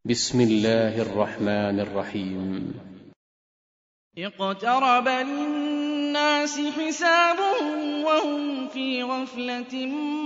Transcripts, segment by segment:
بسم الله الرحمن الرحيم. اقترب للناس حسابهم وهم في غفلة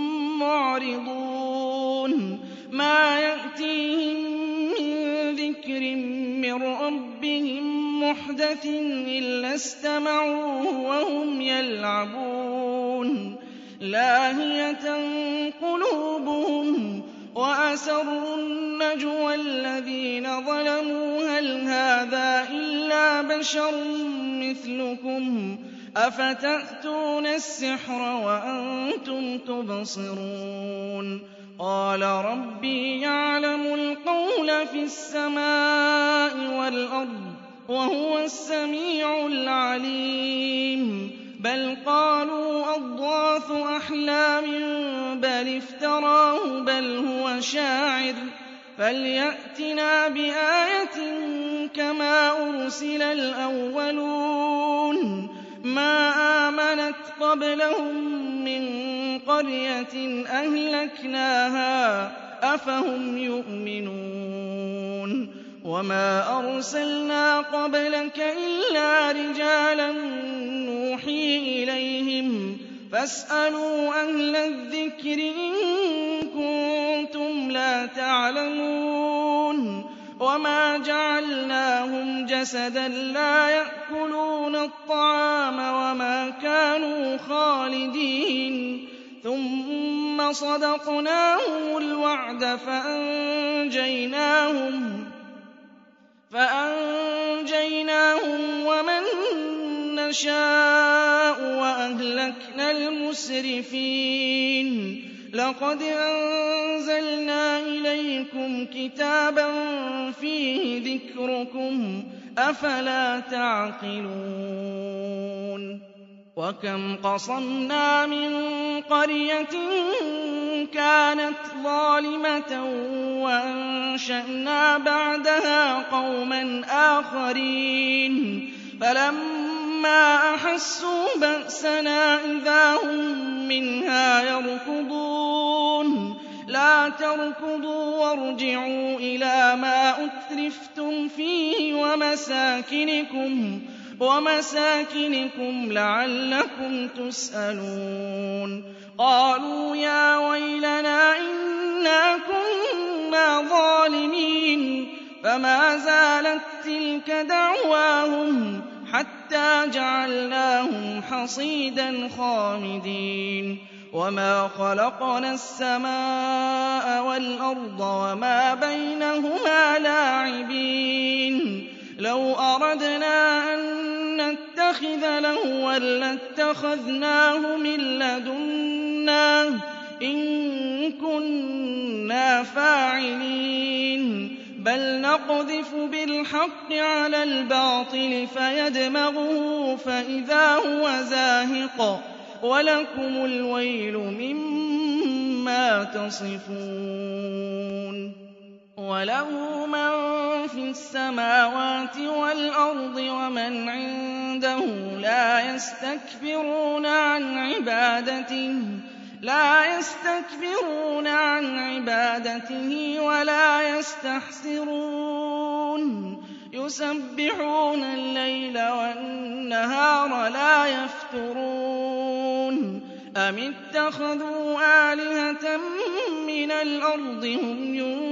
معرضون ما يأتيهم من ذكر من ربهم محدث إلا استمعوه وهم يلعبون لاهية قلوبهم وأسروا النجوى الذين ظلموا هل هذا إلا بشر مثلكم أفتأتون السحر وأنتم تبصرون قال ربي يعلم القول في السماء والأرض وهو السميع العليم بل قالوا أضغاث أحلام بل افتراه بل هو شاعر فليأتنا بآية كما أرسل الأولون ما آمنت قبلهم من قرية أهلكناها أفهم يؤمنون وما أرسلنا قبلك إلا رجالا نوحي إليهم فاسألوا أهل الذكر إن كنتم لا تعلمون وما جعلناهم جسدا لا يأكلون الطعام وما كانوا خالدين ثم صدقناهم الوعد فأنجيناهم ومن نشاء وأهلكنا المسرفين لقد أنزلنا إليكم كتابا فيه ذكركم أفلا تعقلون وكم قصمنا من قرية كانت ظالمة وأنشأنا بعدها قوما آخرين فلما أحسوا بأسنا إذا هم منها يركضون لا تركضوا وارجعوا إلى ما أترفتم فيه ومساكنكم لعلكم تسألون قالوا يا ويلنا إنا كنا ظالمين فما زالت تلك دعواهم حتى جعلناهم حصيدا خامدين وما خلقنا السماء والأرض وما بينهما لاعبين لو أردنا أن نتخذ لهوا لاتخذناه من لدنا إن كنا فاعلين بل نقذف بالحق على الباطل فيدمغه فإذا هو زاهق ولكم الويل مما تصفون وله من في السماوات والأرض ومن عنده لا يستكبرون عن عبادته ولا يستحسرون يسبحون الليل والنهار لا يفترون أم اتخذوا آلهة من الأرض هم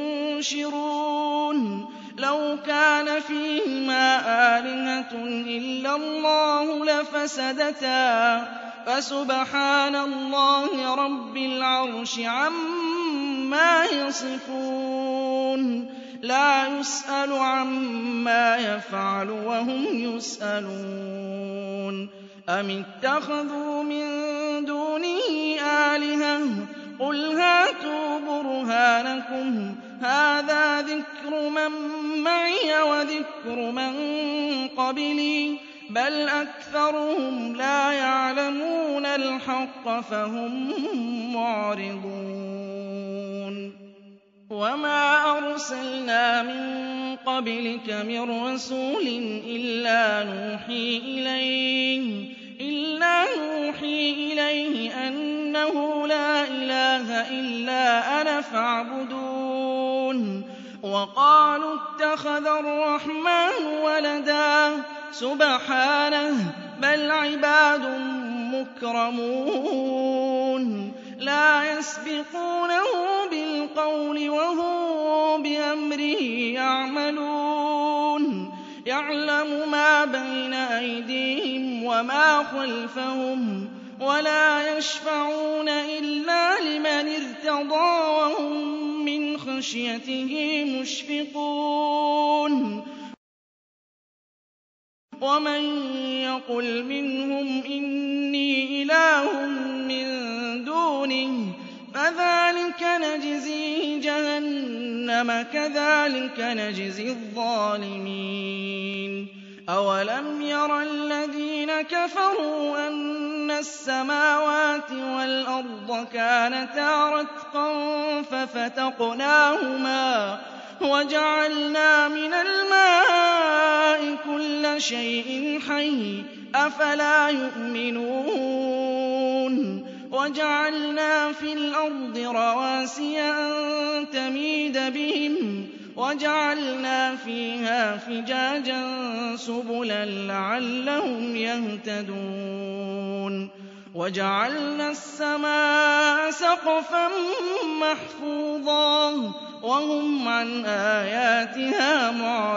ينشرون لو كان فيهما آلهة إلا الله لفسدتا فسبحان الله رب العرش عما يصفون لا يسأل عما يفعل وهم يسألون أم اتخذوا من دونه آلهة قل هاتوا برهانكم هذا ذكر من معي وذكر من قبلي بل أكثرهم لا يعلمون الحق فهم معرضون وما أرسلنا من قبلك من رسول إلا نوحي إليه أنه لا إله إلا أنا فاعبدون وقالوا اتخذ الرحمن ولدا سبحانه بل عباد مكرمون لا يسبقونه بالقول وهم بأمره يعملون يعلم ما بين أيديهم وما خلفهم ولا يشفعون إلا لمن ارتضى وهم من خشيته مشفقون ومن يقل منهم إني إله من دونه فذلك نجزيه جهنم كذلك نجزي الظالمين أولم ير الذين كفروا أن السماوات والأرض كانتا رتقا ففتقناهما وجعلنا من الماء كل شيء حي أفلا يؤمنون وجعلنا في الأرض رواسي أن تميد بهم وجعلنا فيها فجاجا سبلا لعلهم يهتدون وجعلنا السماء سقفا محفوظا وهم عن آياتها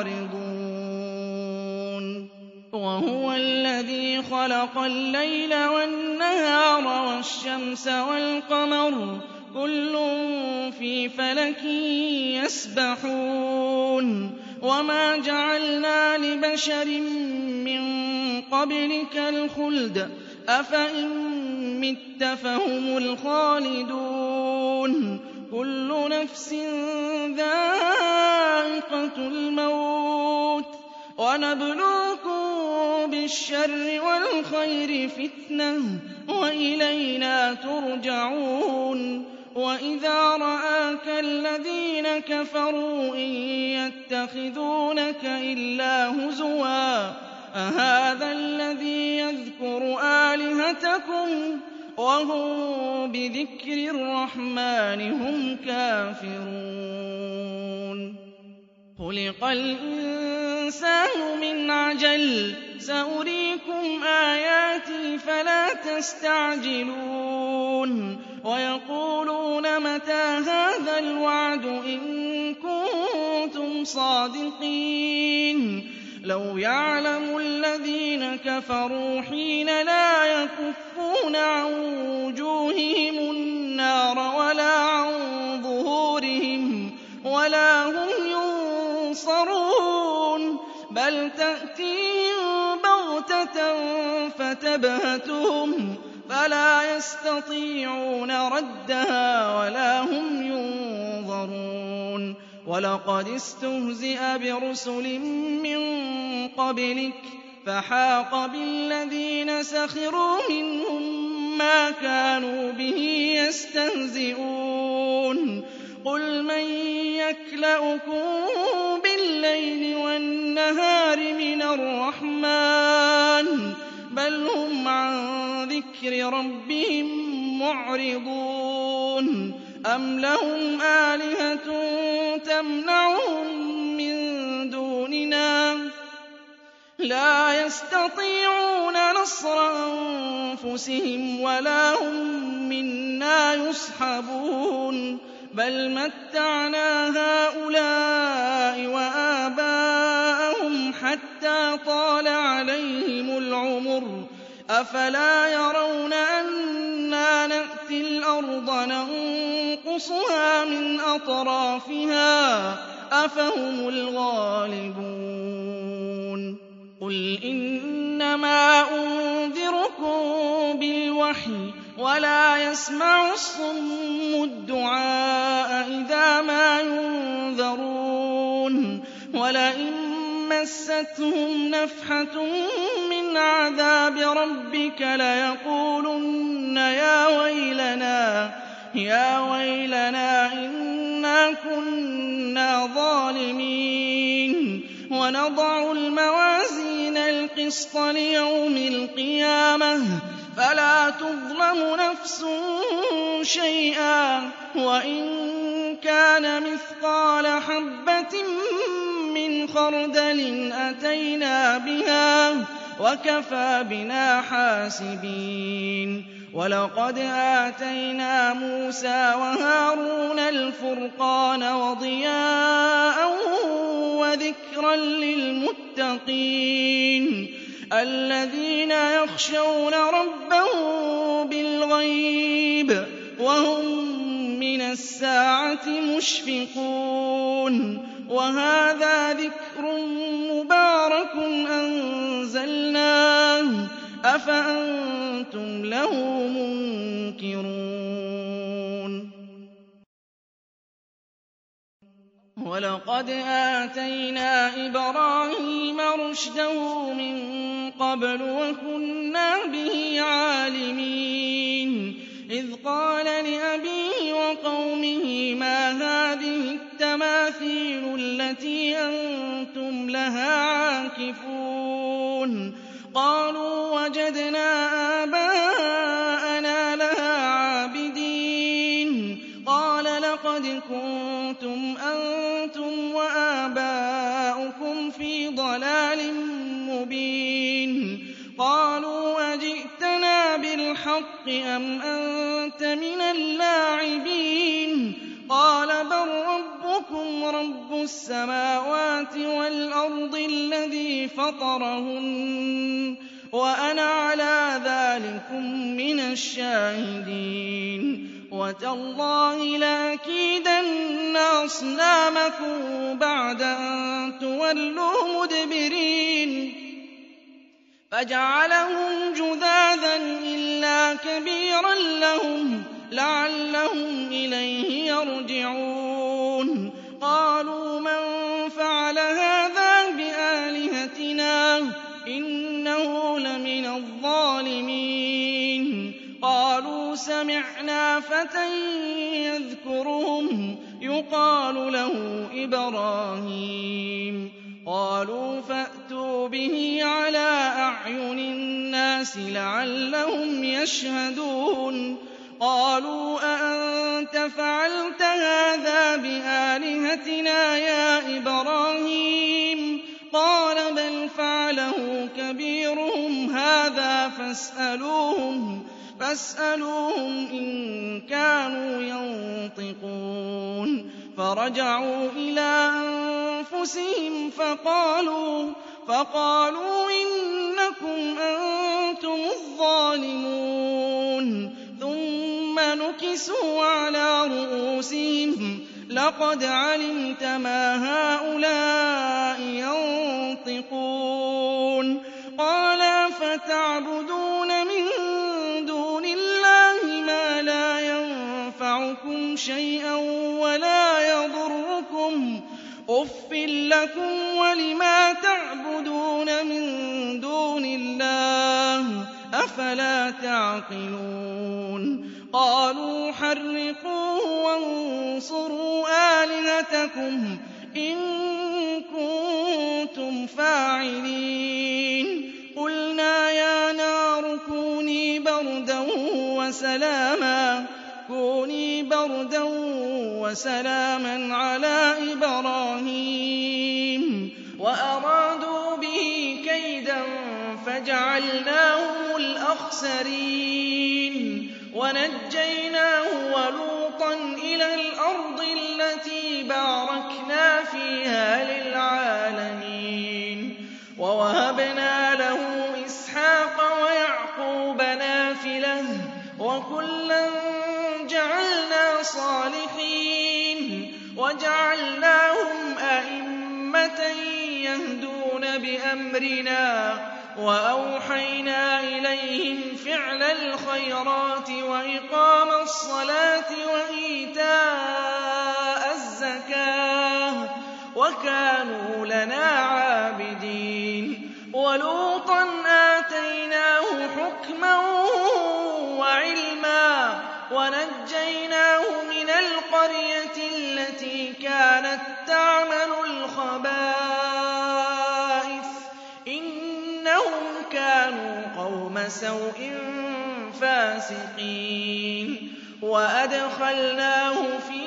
معرضون وهو الذي خلق الليل والنهار والشمس والقمر كل في فلك يسبحون وما جعلنا لبشر من قبلك الخلد أفإن مت فهم الخالدون كل نفس ذائقة الموت ونبلوكم بالشر والخير فتنة وإلينا ترجعون وإذا رآك الذين كفروا إن يتخذونك إلا هزوا أهذا الذي يذكر آلهتكم وهم بذكر الرحمن هم كافرون خلق الإنسان من عجل سأريكم آياتي فلا تستعجلون ويقولون متى هذا الوعد إن كنتم صادقين لو يعلم الذين كفروا حين لا يكفون عن وجوههم النار ولا عن ظهورهم ولا هم ينصرون بل تأتيهم بغتة فتبهتهم فلا يستطيعون ردها ولا هم ينظرون ولقد استهزئ برسل من قبلك فحاق بالذين سخروا منهم ما كانوا به يستهزئون قل من يكلؤكم بالليل والنهار من الرحمن بل هم عن ذكر ربهم معرضون أم لهم آلهة تمنعهم من دوننا لا يستطيعون نصر أنفسهم ولا هم منا يصحبون بل متعنا هؤلاء وآباءهم حتى طال عليهم العمر أفلا يرون أنا نأتي الأرض ننقصها من أطرافها أفهم الغالبون قل إنما أنذركم بالوحي ولا يسمع الصم الدعاء إذا ما ينذرون ولئن مستهم نفحة من عذاب ربك ليقولن يا ويلنا إنا كنا ظالمين ونضع الموازين القسط ليوم القيامة فلا تظلم نفس شيئا وإن كَانَ مِثْقَالَ حَبَّةٍ مِّنْ خَرْدَلٍ أَتَيْنَا بِهَا وَكَفَىٰ بِنَا حَاسِبِينَ وَلَقَدْ آتَيْنَا مُوسَىٰ وَهَارُونَ الْفُرْقَانَ وَضِيَاءً وَذِكْرًا لِّلْمُتَّقِينَ الَّذِينَ يَخْشَوْنَ رَبَّهُم بِالْغَيْبِ وَهُم مِّنَ السَّاعَةِ مُشْفِقُونَ وَهَٰذَا ذِكْرٌ مُّبَارَكٌ أَنزَلْنَاهُ أَفَأَنتُمْ لَهُ مُنكِرُونَ وَلَقَدْ آتَيْنَا إِبْرَاهِيمَ رُشْدَهُ مِن قَبْلُ وَكُنَّا بِهِ عَالِمِينَ إِذْ قَالَ لِأَبِيهِ وَقَوْمِهِ مَا هَٰذِهِ التَّمَاثِيلُ الَّتِي أَنتُمْ لَهَا عَاكِفُونَ قَالُوا وَجَدْنَا آبَاءَنَا لَهَا عَابِدِينَ قَالَ لَقَدْ كُنتُمْ أَنتُمْ وَآبَاؤُكُمْ فِي ضَلَالٍ مُّبِينٍ قَالُوا أَجِئْتَنَا بِالْحَقِّ أَمْ أَنتَ مِنَ اللاعبين قَالَ بَل رَّبُّكُمْ رَبُّ السَّمَاوَاتِ وَالْأَرْضِ الَّذِي فَطَرَهُنَّ وَأَنَا عَلَىٰ ذَٰلِكُم مِّنَ الشَّاهِدِينَ وَتَاللَّهِ لَأَكِيدَنَّ أَصْنَامَكُم بَعْدَ أَن تُوَلُّوا مُدْبِرِينَ فَجَعَلَهُمْ جُذَاذًا إِلَّا كَبِيرًا لَّهُمْ لَعَلَّهُمْ إِلَيْهِ يَرْجِعُونَ قَالُوا مَن فَعَلَ هَٰذَا بِآلِهَتِنَا إِنَّهُ لَمِنَ الظَّالِمِينَ قَالُوا سَمِعْنَا فَتًى يَذْكُرُهُمْ يُقَالُ لَهُ إِبْرَاهِيمُ قَالُوا فَأْتُوا بِهِ عَلَىٰ أَعْيُنِ النَّاسِ لَعَلَّهُمْ يَشْهَدُونَ قَالُوا أَأَنتَ فَعَلْتَ هَٰذَا بِآلِهَتِنَا يَا إِبْرَاهِيمُ قَالَ بَلْ فَعَلَهُ كَبِيرُهُمْ هَٰذَا فَاسْأَلُوهُمْ إِن كَانُوا يَنطِقُونَ فَرَجَعُوا إِلَىٰ أَنفُسِهِمْ فَقَالُوا إِنَّكُمْ أَنتُمُ الظَّالِمُونَ ثُمَّ نُكِسُوا عَلَىٰ رُءُوسِهِمْ لَقَدْ عَلِمْتَ مَا هَٰؤُلَاءِ يَنطِقُونَ قَالَ أَفَتَعْبُدُونَ مِن دُونِ اللَّهِ مَا لَا يَنفَعُكُمْ شَيْئًا وَلَا يَضُرُّكُمْ أُفٍّ لَّكُمْ وَلِمَا تَعْبُدُونَ مِن دُونِ اللَّهِ أَفَلَا تَعْقِلُونَ قَالُوا حَرِّقُوهُ وَانصُرُوا آلِهَتَكُمْ إِن كُنتُمْ فَاعِلِينَ قُلْنَا يَا نَارُ كُونِي بَرْدًا وَسَلَامًا عَلَىٰ إِبْرَاهِيمَ وَأَرَادُوا بِهِ كَيْدًا فَجَعَلْنَاهُمُ الْأَخْسَرِينَ وَنَجَّيْنَاهُ وَلُوطًا إِلَى الْأَرْضِ الَّتِي بَارَكْنَا فِيهَا لِلْعَالَمِينَ وَوَهَبْنَا لَهُ إِسْحَاقَ وَيَعْقُوبَ نَافِلَةً وَكُلًّا جَعَلْنَا صَالِحِينَ وَجَعَلْنَاهُمْ أَئِمَّةً يَهْدُونَ بِأَمْرِنَا وَأَوْحَيْنَا إِلَيْهِمْ فِعْلَ الْخَيْرَاتِ وَإِقَامَ الصَّلَاةِ وَإِيتَاءَ الزَّكَاةِ وَكَانُوا لَنَا عَابِدِينَ وَلُوطًا آتَيْنَاهُ حُكْمًا وَعِلْمًا وَنَجَّيْنَاهُ مِنَ الْقَرْيَةِ الَّتِي كَانَت تَّعْمَلُ الْخَبَائِثَ إِنَّهُمْ كَانُوا قَوْمَ سَوْءٍ فَاسِقِينَ وَأَدْخَلْنَاهُ فِي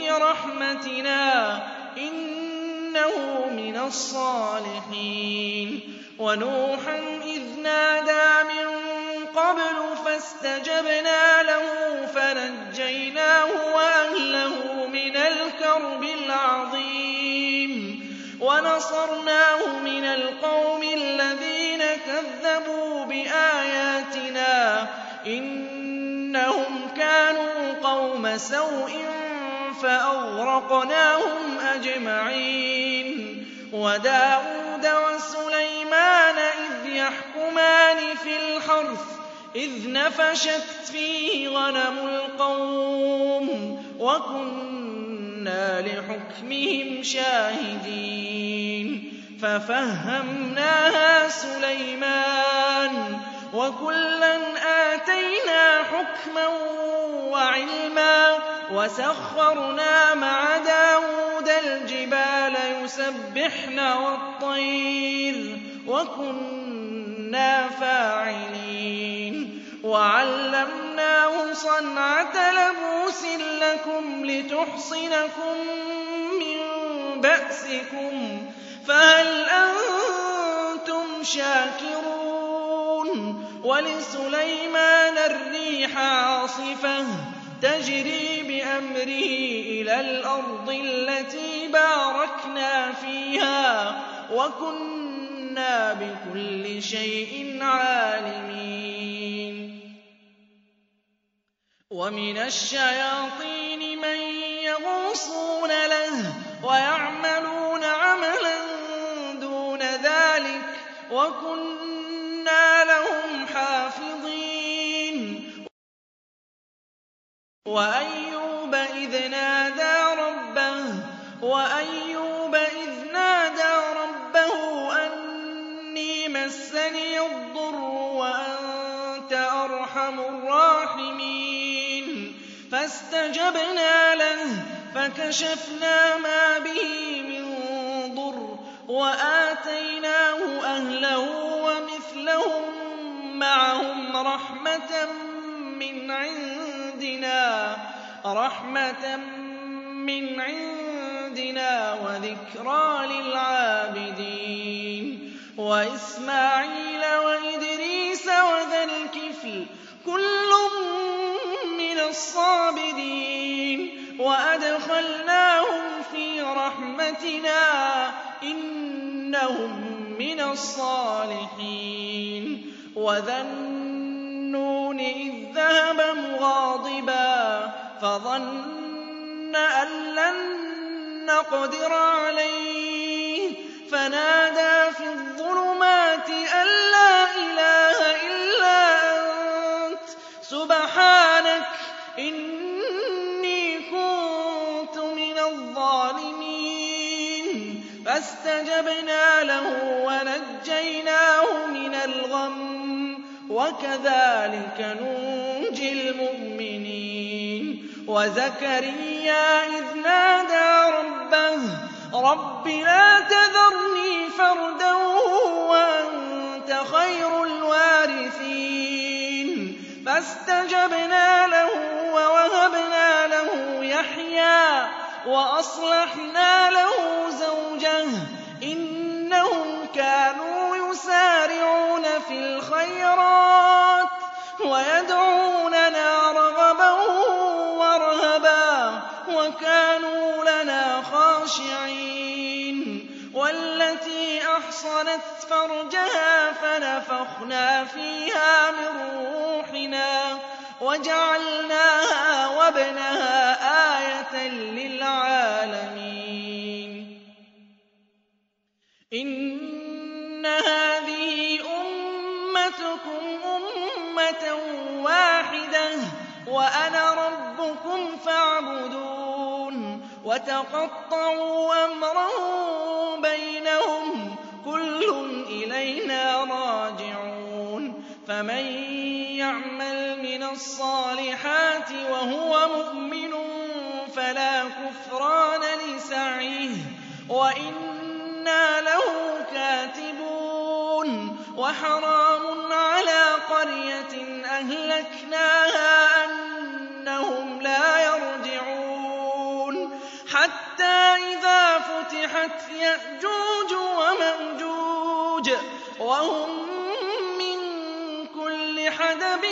برحمتنا إنه من الصالحين ونوحا إذ نادى من قبل فاستجبنا له فنجيناه وأهله من الكرب العظيم ونصرناه من القوم الذين كذبوا بآياتنا إنهم كانوا قوم سوء فأغرقناهم أجمعين وداود وسليمان إذ يحكمان في الحرث إذ نفشت فيه غنم القوم وكنا لحكمهم شاهدين ففهمناها سليمان وكلا آتينا حكما وعلما وسخرنا مع داود الجبال يسبحن والطير وكنا فاعلين وعلمناه صنعة لبوس لكم لتحصنكم من بأسكم فهل أنتم شاكرون ولسليمان الريح عاصفة تجري بأمره إلى الأرض التي باركنا فيها وكنا بكل شيء عالمين ومن الشياطين من يغوصون له ويعملون عملا دون ذلك وكنا لهم حافظين وأيوب إذ نادى ربه أني مسني الضر وأنت أرحم الراحمين فاستجبنا له فكشفنا ما به من ضر وآتيناه أهله ومثلهم معهم رحمة من عندنا وذكرى للعابدين وإسماعيل وإدريس وذا الكفل كل من الصابرين وأدخلناهم في رحمتنا إنهم من الصالحين وذا النون إذ ذهب مغاضبا فظن أن لن نقدر عليه فنادى في الظلمات أن لا إله إلا أنت سبحانك إني كنت من الظالمين فاستجبنا له ونجيناه من الغم وكذلك ننجي المؤمنين وزكريا إذ نادى ربه رب لا تذرني فردا وأنت خير الوارثين فاستجبنا له ووهبنا له يحيى وأصلحنا له زوجه إنهم كانوا يسارعون في الخيرات ويدعوننا رغبا ورهبا وكانوا لنا خاشعين والتي أحصنت فرجها فنفخنا فيها من روحنا وجعلناها وابنها آية للعالمين إن هذه أمتكم أمة واحدة وأنا ربكم فاعبدون وتقطعوا أمرهم بينهم كل إلينا راجعون فمن يعمل من الصالحات وهو مؤمن فلا كفران لسعيه وإنا له كاتبون وحرام على قرية أهلكناها أنهم لا يرجعون يَأْجُوجُ وَمَأْجُوجَ وَهُم مِّن كُلِّ حَدَبٍ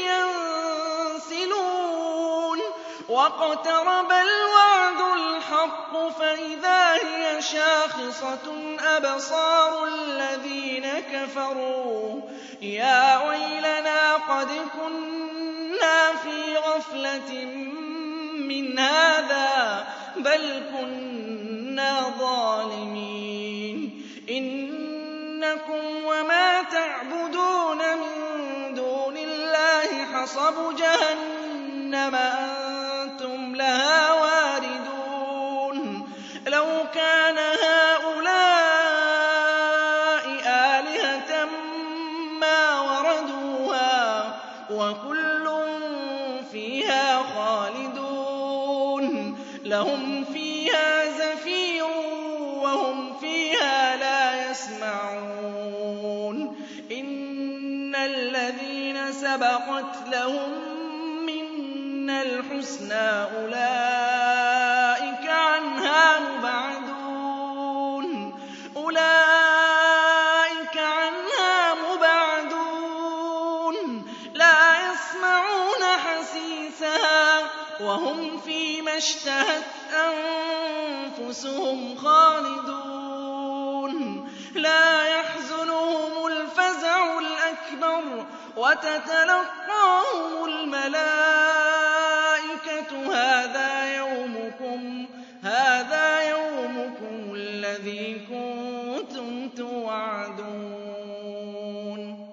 يَنسِلُونَ وَاقْتَرَبَ الْوَعْدُ الْحَقُّ فَإِذَا هِيَ شَاخِصَةٌ أَبْصَارُ الَّذِينَ كَفَرُوا يَا وَيْلَنَا قَدْ كُنَّا فِي غَفْلَةٍ مِّنْ هَٰذَا بَلْ كُنَّا ظَالِمِينَ إِنَّكُمْ وَمَا تَعْبُدُونَ مِن دُونِ اللَّهِ حَصَبُ جَهَنَّمَ أَنتُمْ لَهَا وَارِدُونَ لَوْ كَانَ هَٰؤُلَاءِ آلِهَةً مَّا وَرَدُوهَا وَكُلٌّ فِيهَا خَالِدُونَ لَهُمْ فِيهَا زَفِيرٌ وَهُمْ فِيهَا لَا يَسْمَعُونَ إِنَّ الَّذِينَ سَبَقَتْ لَهُم مِّنَّا الْحُسْنَىٰ أُولَٰئِكَ عَنْهَا مُبْعَدُونَ لَا يَسْمَعُونَ حَسِيسَهَا وَهُمْ فِيمَا اشْتَهَتْ أَنفُسُهُمْ خَالِدُونَ لَا يَحْزُنُهُمُ الْفَزَعُ الْأَكْبَرُ وَتَتَلَقَّاهُمُ الْمَلَائِكَةُ هَٰذَا يَوْمُكُمُ الَّذِي كُنتُمْ تُوعَدُونَ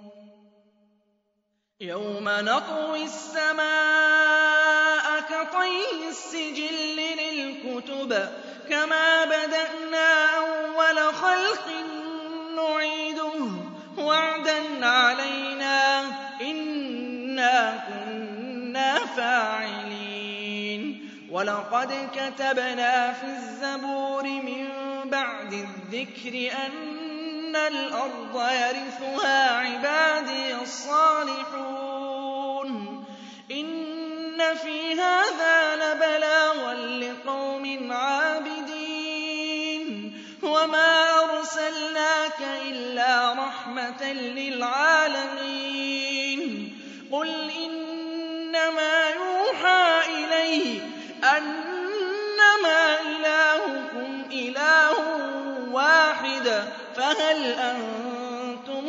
يَوْمَ نَطْوِي السَّمَاءَ كَطَيِّ السِّجِلِّ لِلْكُتُبِ كَمَا بَدَأْنَا أَوَّلَ خَلْقٍ نُّعِيدُهُ وَعْدًا عَلَيْنَا إِنَّا كُنَّا فَاعِلِينَ وَلَقَدْ كَتَبْنَا فِي الزَّبُورِ مِن بَعْدِ الذِّكْرِ أَنَّ الْأَرْضَ يَرِثُهَا عِبَادِيَ الصَّالِحُونَ إِنَّ فِي هَٰذَا لَبَلَاغًا لِّقَوْمٍ عَابِدِينَ وَمَا أَرْسَلْنَاكَ إِلَّا رَحْمَةً لِّلْعَالَمِينَ قُلْ إِنَّمَا يُوحَىٰ إِلَيَّ أَنَّمَا إِلَٰهُكُمْ إِلَٰهٌ وَاحِدٌ فَهَلْ أَنتُم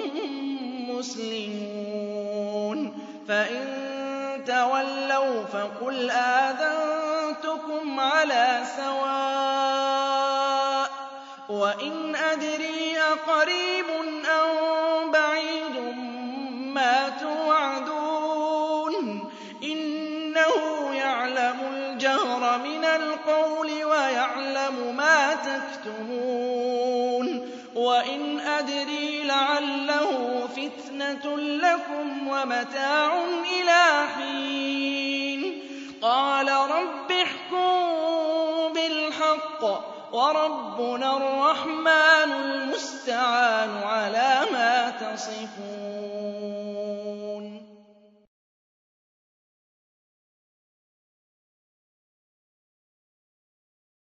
مُّسْلِمُونَ فَإِن تَوَلَّوْا فَقُلْ آذَنتُكُمْ عَلَىٰ سَوَاءٍ وَإِنْ أَدْرِي أَقَرِيبٌ أَم بَعِيدٌ مَّا تُوعَدُونَ إِنَّهُ يَعْلَمُ الْجَهْرَ مِنَ الْقَوْلِ وَيَعْلَمُ مَا تَكْتُمُونَ وَإِنْ أَدْرِي لَعَلَّهُ فِتْنَةٌ لَّكُمْ وَمَتَاعٌ إِلَىٰ حِينٍ قَالَ رَبِّ احْكُم بِالْحَقِّ وَرَبُّنَا الرَّحْمَٰنُ الْمُسْتَعَانُ عَلَىٰ مَا تَصِفُونَ